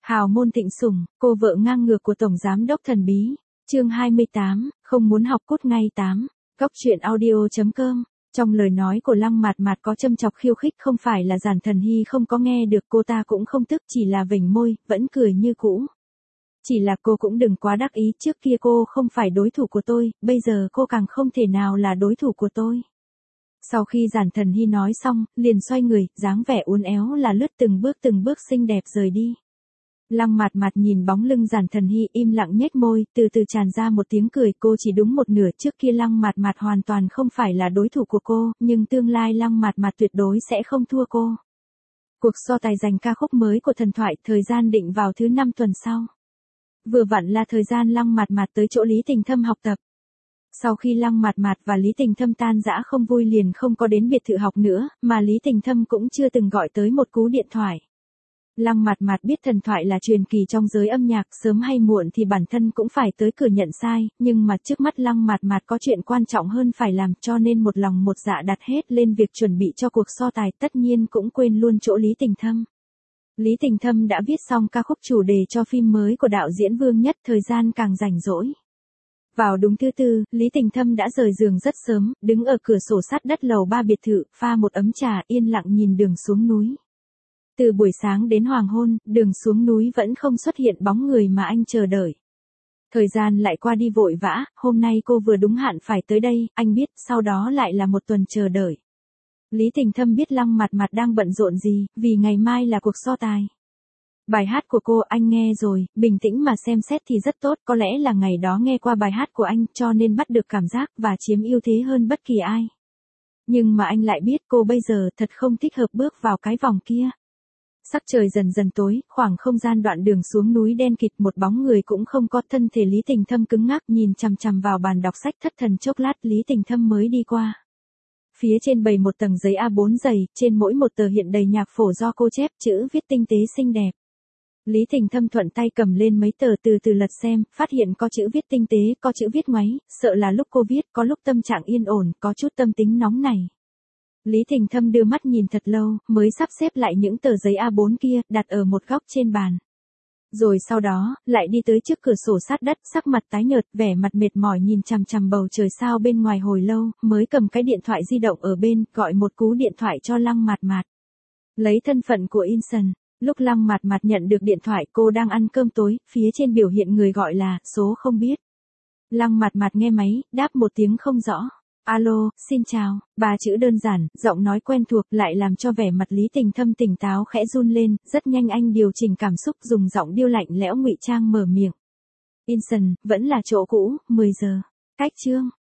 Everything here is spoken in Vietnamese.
Hào môn thịnh sủng, cô vợ ngang ngược của Tổng Giám đốc thần bí. Chương 28, không muốn học cút ngay 8. Góc truyện audio.com. Trong lời nói của Lăng Mạt Mạt có châm chọc khiêu khích, không phải là Giản Thần Hy không có nghe được, cô ta cũng không tức, chỉ là vểnh môi, vẫn cười như cũ. Chỉ là cô cũng đừng quá đắc ý, trước kia cô không phải đối thủ của tôi, bây giờ cô càng không thể nào là đối thủ của tôi. Sau khi Giản Thần Hy nói xong, liền xoay người, dáng vẻ uốn éo là lướt từng bước xinh đẹp rời đi. Lăng Mạt Mạt nhìn bóng lưng Giản Thần Hy, im lặng nhếch môi, từ từ tràn ra một tiếng cười. Cô chỉ đúng một nửa, trước kia Lăng Mạt Mạt hoàn toàn không phải là đối thủ của cô, nhưng tương lai Lăng Mạt Mạt tuyệt đối sẽ không thua cô. Cuộc so tài giành ca khúc mới của thần thoại, thời gian định vào thứ 5 tuần sau. Vừa vặn là thời gian Lăng Mạt Mạt tới chỗ Lý Tình Thâm học tập. Sau khi Lăng Mạt Mạt và Lý Tình Thâm tan rã không vui, liền không có đến biệt thự học nữa, mà Lý Tình Thâm cũng chưa từng gọi tới một cú điện thoại. Lăng Mạt Mạt biết thần thoại là truyền kỳ trong giới âm nhạc, sớm hay muộn thì bản thân cũng phải tới cửa nhận sai, nhưng mà trước mắt Lăng Mạt Mạt có chuyện quan trọng hơn phải làm, cho nên một lòng một dạ đặt hết lên việc chuẩn bị cho cuộc so tài, tất nhiên cũng quên luôn chỗ Lý Tình Thâm. Lý Tình Thâm đã viết xong ca khúc chủ đề cho phim mới của đạo diễn Vương Nhất, thời gian càng rảnh rỗi. Vào đúng thứ Tư, Lý Tình Thâm đã rời giường rất sớm, đứng ở cửa sổ sát đất lầu 3 biệt thự, pha một ấm trà, yên lặng nhìn đường xuống núi. Từ buổi sáng đến hoàng hôn, đường xuống núi vẫn không xuất hiện bóng người mà anh chờ đợi. Thời gian lại qua đi vội vã, hôm nay cô vừa đúng hạn phải tới đây, anh biết, sau đó lại là một tuần chờ đợi. Lý Tình Thâm biết Lăng Mạt Mạt đang bận rộn gì, vì ngày mai là cuộc so tài. Bài hát của cô anh nghe rồi, bình tĩnh mà xem xét thì rất tốt, có lẽ là ngày đó nghe qua bài hát của anh, cho nên bắt được cảm giác và chiếm ưu thế hơn bất kỳ ai. Nhưng mà anh lại biết cô bây giờ thật không thích hợp bước vào cái vòng kia. Sắc trời dần dần tối, khoảng không gian đoạn đường xuống núi đen kịt, một bóng người cũng không có, thân thể Lý Tình Thâm cứng ngắc nhìn chằm chằm vào bàn đọc sách, thất thần chốc lát Lý Tình Thâm mới đi qua. Phía trên bày một tầng giấy A4 dày, trên mỗi một tờ hiện đầy nhạc phổ do cô chép, chữ viết tinh tế xinh đẹp. Lý Tình Thâm thuận tay cầm lên mấy tờ từ từ lật xem, phát hiện có chữ viết tinh tế, có chữ viết ngoáy, sợ là lúc cô viết, có lúc tâm trạng yên ổn, có chút tâm tính nóng này. Lý Tình Thâm đưa mắt nhìn thật lâu, mới sắp xếp lại những tờ giấy A4 kia, đặt ở một góc trên bàn. Rồi sau đó, lại đi tới trước cửa sổ sát đất, sắc mặt tái nhợt, vẻ mặt mệt mỏi nhìn chằm chằm bầu trời sao bên ngoài hồi lâu, mới cầm cái điện thoại di động ở bên, gọi một cú điện thoại cho Lăng Mạt Mạt. Lấy thân phận của Inson, lúc Lăng Mạt Mạt nhận được điện thoại, cô đang ăn cơm tối, phía trên biểu hiện người gọi là số không biết. Lăng Mạt Mạt nghe máy, đáp một tiếng không rõ. Alo, xin chào, ba chữ đơn giản, giọng nói quen thuộc lại làm cho vẻ mặt Lý Tình Thâm tỉnh táo khẽ run lên, rất nhanh anh điều chỉnh cảm xúc, dùng giọng điêu lạnh lẽo ngụy trang mở miệng. Inson, vẫn là chỗ cũ, 10 giờ. Cách chương.